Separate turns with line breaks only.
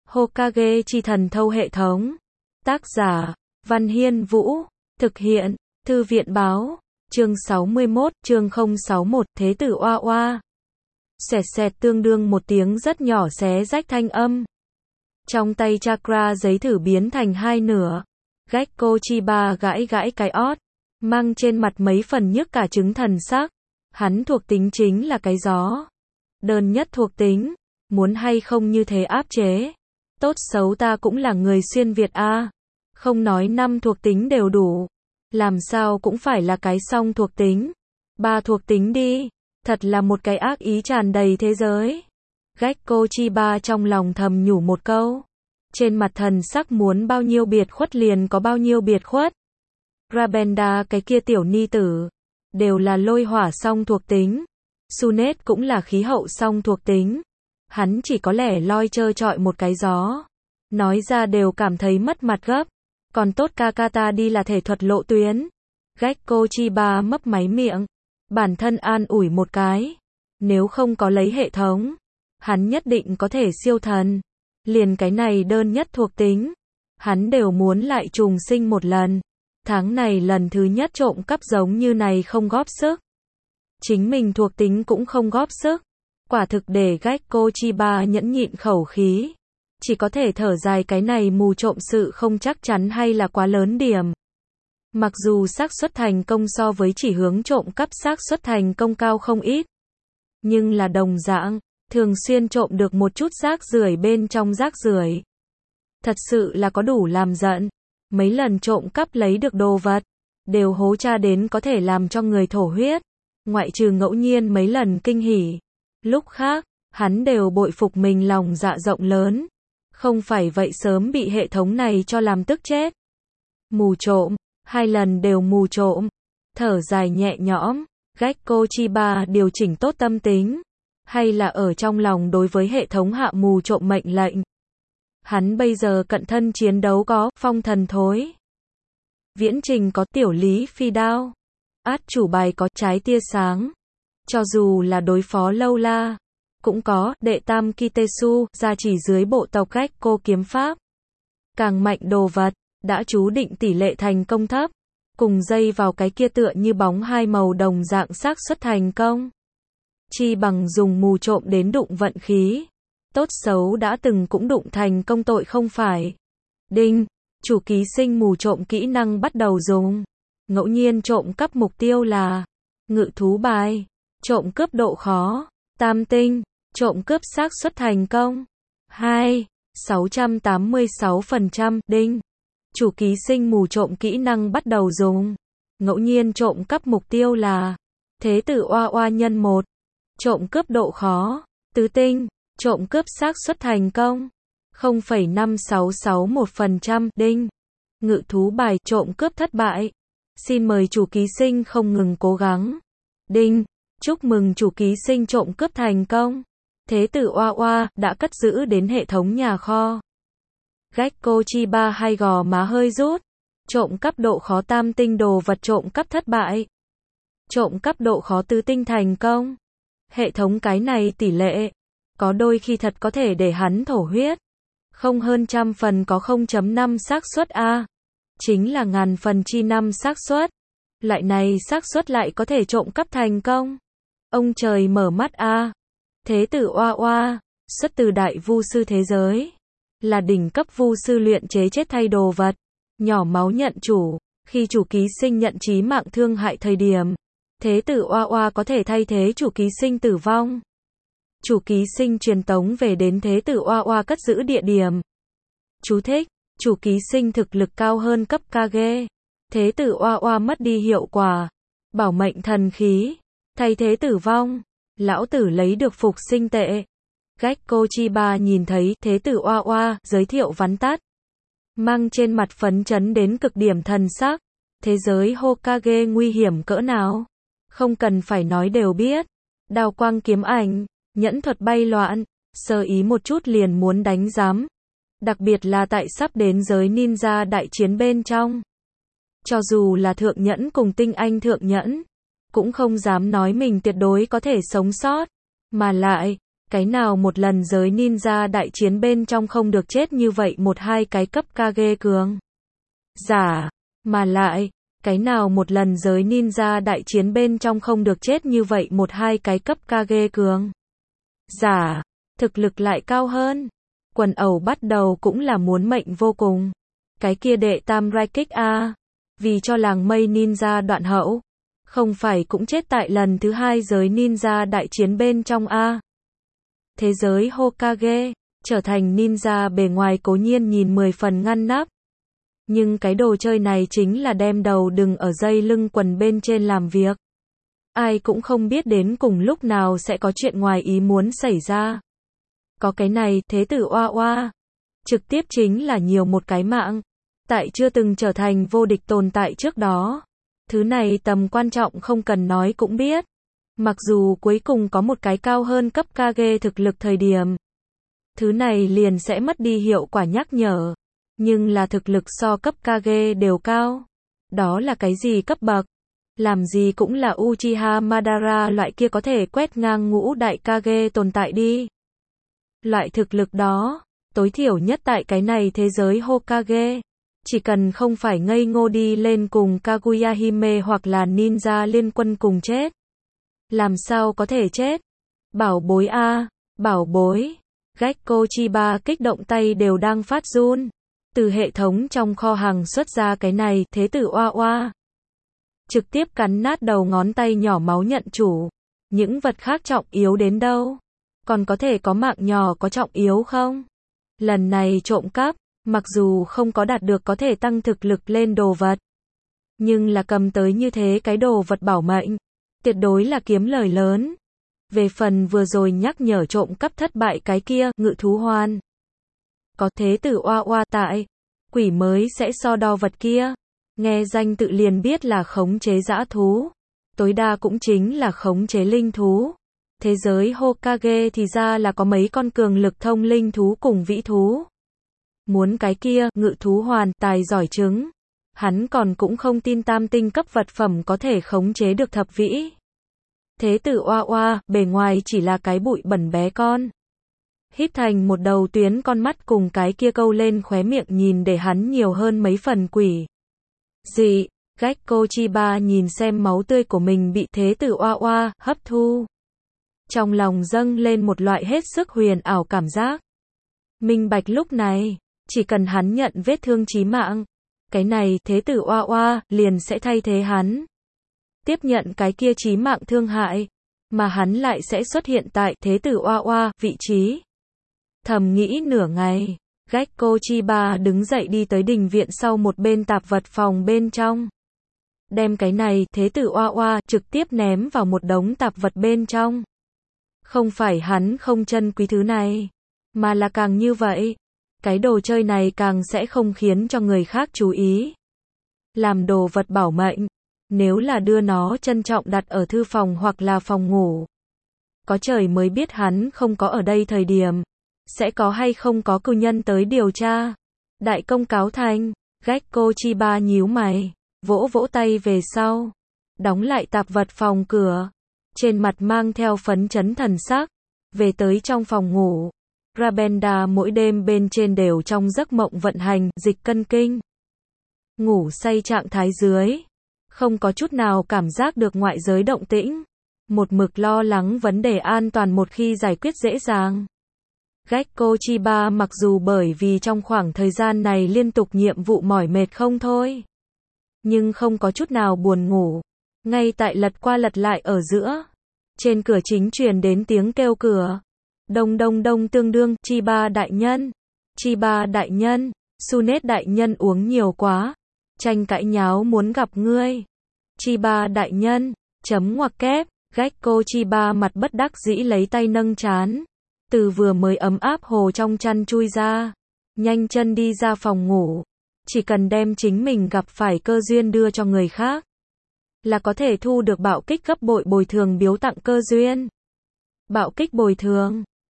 Hokage chi thần thâu hệ thống. Tác giả, Văn Hiên Vũ. Thực hiện, Thư viện báo. Chương 61, chương 061, Thế tử Oa Oa. Xẹt xẹt tương đương một tiếng rất nhỏ xé rách thanh âm. Trong tay chakra giấy thử biến thành hai nửa. Gekko Chiba gãi gãi cái ót, mang trên mặt mấy phần nhức cả trứng thần sắc. Hắn thuộc tính chính là cái gió. Đơn nhất thuộc tính, muốn hay không như thế áp chế. Tốt xấu ta cũng là người xuyên Việt a. Không nói 5 thuộc tính đều đủ. Làm sao cũng phải là cái song thuộc tính. 3 thuộc tính đi. Thật là một cái ác ý tràn đầy thế giới. Gekko Chiba trong lòng thầm nhủ một câu. Trên mặt thần sắc muốn bao nhiêu biệt khuất liền có bao nhiêu biệt khuất. Rabenda cái kia tiểu ni tử. Đều là lôi hỏa song thuộc tính. Sunet cũng là khí hậu song thuộc tính. Hắn chỉ có lẻ loi trơ trọi một cái gió. Nói ra đều cảm thấy mất mặt gấp. Còn tốt Kakata đi là thể thuật lộ tuyến. Gekko Chiba mấp máy miệng. Bản thân an ủi một cái. Nếu không có lấy hệ thống, hắn nhất định có thể siêu thần. Liền cái này đơn nhất thuộc tính. Hắn đều muốn lại trùng sinh một lần. Tháng này lần thứ nhất trộm cắp giống như này không góp sức. Chính mình thuộc tính cũng không góp sức. Quả thực để Gekko Chiba nhẫn nhịn khẩu khí. Chỉ có thể thở dài cái này mù trộm sự không chắc chắn hay là quá lớn điểm. Mặc dù xác suất thành công so với chỉ hướng trộm cắp xác suất thành công cao không ít. Nhưng là đồng dạng, thường xuyên trộm được một chút rác rưởi bên trong rác rưởi. Thật sự là có đủ làm giận. Mấy lần trộm cắp lấy được đồ vật, đều hố tra đến có thể làm cho người thổ huyết. Ngoại trừ ngẫu nhiên mấy lần kinh hỉ. Lúc khác, hắn đều bội phục mình lòng dạ rộng lớn. Không phải vậy sớm bị hệ thống này cho làm tức chết. Mù trộm, 2 lần đều mù trộm. Thở dài nhẹ nhõm, Gekko Chiba điều chỉnh tốt tâm tính. Hay là ở trong lòng đối với hệ thống hạ mù trộm mệnh lệnh. Hắn bây giờ cận thân chiến đấu có phong thần thối. Viễn trình có tiểu lý phi đao. Át chủ bài có trái tia sáng. Cho dù là đối phó lâu la, cũng có đệ tam Kitesu gia chỉ dưới bộ tộc Gekko kiếm pháp. Càng mạnh đồ vật, đã chú định tỷ lệ thành công thấp. Cùng dây vào cái kia tựa như bóng hai màu đồng dạng xác suất thành công. Chi bằng dùng mù trộm đến đụng vận khí. Tốt xấu đã từng cũng đụng thành công tội không phải. Đinh, chủ ký sinh mù trộm kỹ năng bắt đầu dùng. Ngẫu nhiên trộm cắp mục tiêu là ngự thú bài, trộm cướp độ khó, tam tinh, trộm cướp xác suất thành công. 2, 686%, đinh. Chủ ký sinh mù trộm kỹ năng bắt đầu dùng. Ngẫu nhiên trộm cắp mục tiêu là Thế tử Oa Oa nhân 1, trộm cướp độ khó, tứ tinh, trộm cướp xác suất thành công. 0,5661%, đinh. Ngự thú bài trộm cướp thất bại. Xin mời chủ ký sinh không ngừng cố gắng. Đinh. Chúc mừng chủ ký sinh trộm cướp thành công. Thế tử Oa Oa đã cất giữ đến hệ thống nhà kho. Gekko Chiba hai gò má hơi rút. Trộm cắp độ khó tam tinh đồ vật trộm cắp thất bại. Trộm cắp độ khó tứ tinh thành công. Hệ thống cái này tỷ lệ. Có đôi khi thật có thể để hắn thổ huyết. Không hơn trăm phần có 0.5 xác suất a. Chính là ngàn phần chi 5 xác suất. Loại này xác suất lại có thể trộm cắp thành công. Ông trời mở mắt a. Thế tử Oa Oa, xuất từ đại vu sư thế giới. Là đỉnh cấp vu sư luyện chế chết thay đồ vật. Nhỏ máu nhận chủ. Khi chủ ký sinh nhận chí mạng thương hại thời điểm. Thế tử Oa Oa có thể thay thế chủ ký sinh tử vong. Chủ ký sinh truyền tống về đến thế tử Oa Oa cất giữ địa điểm. Chú thích. Chủ ký sinh thực lực cao hơn cấp Kage. Thế tử Oa Oa mất đi hiệu quả. Bảo mệnh thần khí. Thay thế tử vong. Lão tử lấy được phục sinh tệ. Gekko Chiba nhìn thấy thế tử Oa Oa giới thiệu vắn tắt. Mang trên mặt phấn chấn đến cực điểm thần sắc. Thế giới Hokage nguy hiểm cỡ nào? Không cần phải nói đều biết. Đao quang kiếm ảnh, nhẫn thuật bay loạn, sơ ý một chút liền muốn đánh giám. Đặc biệt là tại sắp đến giới ninja đại chiến bên trong. Cho dù là thượng nhẫn cùng tinh anh thượng nhẫn, cũng không dám nói mình tuyệt đối có thể sống sót. Mà lại, Cái nào một lần giới ninja đại chiến bên trong không được chết như vậy một hai cái cấp Kage cường giả, mà lại, cái nào một lần giới ninja đại chiến bên trong không được chết như vậy một hai cái cấp Kage cường giả, thực lực lại cao hơn. Quần ẩu bắt đầu cũng là muốn mệnh vô cùng. Cái kia đệ tam rai kích a, vì cho làng mây ninja đoạn hậu, không phải cũng chết tại lần thứ hai giới ninja đại chiến bên trong a. Thế giới Hokage, trở thành ninja bề ngoài cố nhiên nhìn 10 phần ngăn nắp. Nhưng cái đồ chơi này chính là đem đầu đừng ở dây lưng quần bên trên làm việc. Ai cũng không biết đến cùng lúc nào sẽ có chuyện ngoài ý muốn xảy ra. Có cái này, thế tử oa oa, trực tiếp chính là nhiều một cái mạng. Tại chưa từng trở thành vô địch tồn tại trước đó. Thứ này tầm quan trọng không cần nói cũng biết. Mặc dù cuối cùng có một cái cao hơn cấp Kage thực lực thời điểm. Thứ này liền sẽ mất đi hiệu quả nhắc nhở. Nhưng là thực lực so cấp Kage đều cao. Đó là cái gì cấp bậc? Làm gì cũng là Uchiha Madara loại kia có thể quét ngang ngũ đại Kage tồn tại đi. Loại thực lực đó, tối thiểu nhất tại cái này thế giới Hokage. Chỉ cần không phải ngây ngô đi lên cùng Kaguya Hime hoặc là ninja liên quân cùng chết. Làm sao có thể chết? Bảo bối a, bảo bối. Gekko Chiba kích động tay đều đang phát run. Từ hệ thống trong kho hàng xuất ra cái này, thế tử oa oa. Trực tiếp cắn nát đầu ngón tay nhỏ máu nhận chủ. Những vật khác trọng yếu đến đâu? Còn có thể có mạng nhỏ có trọng yếu không? Lần này trộm cắp, mặc dù không có đạt được có thể tăng thực lực lên đồ vật. Nhưng là cầm tới như thế cái đồ vật bảo mệnh. Tuyệt đối là kiếm lời lớn. Về phần vừa rồi nhắc nhở trộm cắp thất bại cái kia, ngự thú hoan. Có thế tử oa oa tại, quỷ mới sẽ so đo vật kia. Nghe danh tự liền biết là khống chế dã thú. Tối đa cũng chính là khống chế linh thú. Thế giới Hokage thì ra là có mấy con cường lực thông linh thú cùng vĩ thú. Muốn cái kia, ngự thú hoàn, tài giỏi chứng. Hắn còn cũng không tin tam tinh cấp vật phẩm có thể khống chế được thập vĩ. Thế tử oa oa, bề ngoài chỉ là cái bụi bẩn bé con. Híp thành một đầu tuyến con mắt cùng cái kia câu lên khóe miệng nhìn để hắn nhiều hơn mấy phần quỷ. Dị, Gekko Chiba nhìn xem máu tươi của mình bị thế tử oa oa hấp thu. Trong lòng dâng lên một loại hết sức huyền ảo cảm giác. Minh bạch lúc này, chỉ cần hắn nhận vết thương chí mạng, cái này thế tử oa oa liền sẽ thay thế hắn. Tiếp nhận cái kia chí mạng thương hại, mà hắn lại sẽ xuất hiện tại thế tử oa oa vị trí. Thầm nghĩ nửa ngày, Gekko Chiba đứng dậy đi tới đình viện sau một bên tạp vật phòng bên trong. Đem cái này thế tử oa oa trực tiếp ném vào một đống tạp vật bên trong. Không phải hắn không trân quý thứ này, mà là càng như vậy, cái đồ chơi này càng sẽ không khiến cho người khác chú ý. Làm đồ vật bảo mệnh, nếu là đưa nó trân trọng đặt ở thư phòng hoặc là phòng ngủ. Có trời mới biết hắn không có ở đây thời điểm, sẽ có hay không có cư nhân tới điều tra. Đại công cáo thành, Gekko Chiba nhíu mày, vỗ vỗ tay về sau, đóng lại tạp vật phòng cửa. Trên mặt mang theo phấn chấn thần sắc, về tới trong phòng ngủ. Rabenda mỗi đêm bên trên đều trong giấc mộng vận hành, dịch cân kinh. Ngủ say trạng thái dưới, không có chút nào cảm giác được ngoại giới động tĩnh. Một mực lo lắng vấn đề an toàn một khi giải quyết dễ dàng. Gekko Chiba mặc dù bởi vì trong khoảng thời gian này liên tục nhiệm vụ mỏi mệt không thôi. Nhưng không có chút nào buồn ngủ. Ngay tại lật qua lật lại ở giữa. Trên cửa chính truyền đến tiếng kêu cửa. Đông đông đông tương đương, Chiba đại nhân. Chiba đại nhân, Sunet đại nhân uống nhiều quá. Tranh cãi nháo muốn gặp ngươi. Chiba đại nhân, chấm ngoặc kép, Gekko Chiba mặt bất đắc dĩ lấy tay nâng trán. Từ vừa mới ấm áp hồ trong chăn chui ra. Nhanh chân đi ra phòng ngủ. Chỉ cần đem chính mình gặp phải cơ duyên đưa cho người khác. Là có thể thu được bạo kích gấp bội bồi thường biếu tặng cơ duyên. Bạo kích bồi thường.